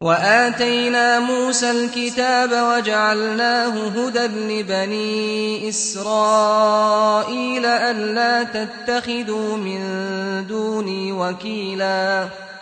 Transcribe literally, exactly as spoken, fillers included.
وآتينا موسى الكتاب وجعلناه هدى لبني إسرائيل ألا تتخذوا من دوني وكيلا